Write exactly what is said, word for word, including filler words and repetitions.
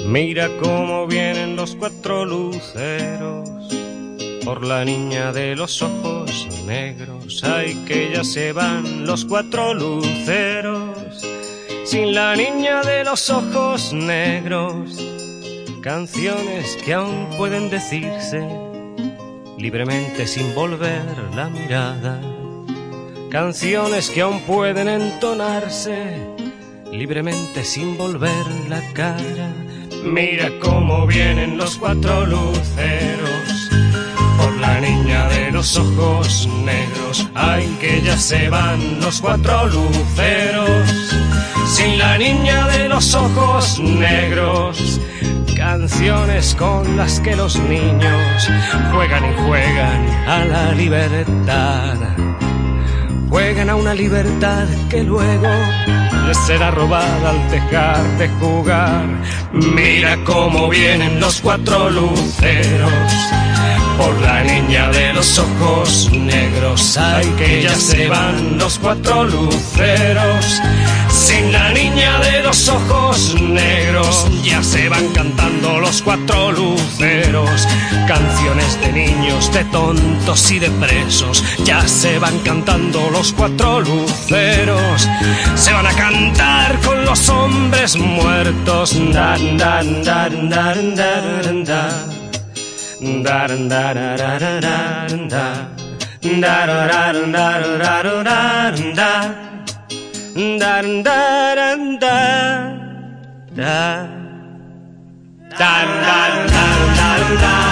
Mira cómo vienen los cuatro luceros por la niña de los ojos negros. Ay, que ya se van los cuatro luceros sin la niña de los ojos negros. Canciones que aún pueden decirse libremente sin volver la mirada. Canciones que aún pueden entonarse libremente sin volver la cara. Mira cómo vienen los cuatro luceros por la niña de los ojos negros. Ay, que ya se van los cuatro luceros sin la niña de los ojos negros. Canciones con las que los niños juegan y juegan a la libertad. Juegan a una libertad que luego les será robada al dejar de jugar. Mira cómo vienen los cuatro luceros por la niña de los ojos negros. Ay, que ya se van los cuatro luceros sin la niña de los ojos negros. Ya se van cantando los cuatro luceros canciones de niños, de tontos y de presos. Ya se van cantando los cuatro luceros. Se van a cantar con los hombres muertos. Dan, dan, dan, dan, dan, dan. Dan, dan, dan, dan, dan, dan. Dan, dan, dan, dan, dan, dan. Dan, dan, dan, dan. Dan, dan, dan, dan, dan.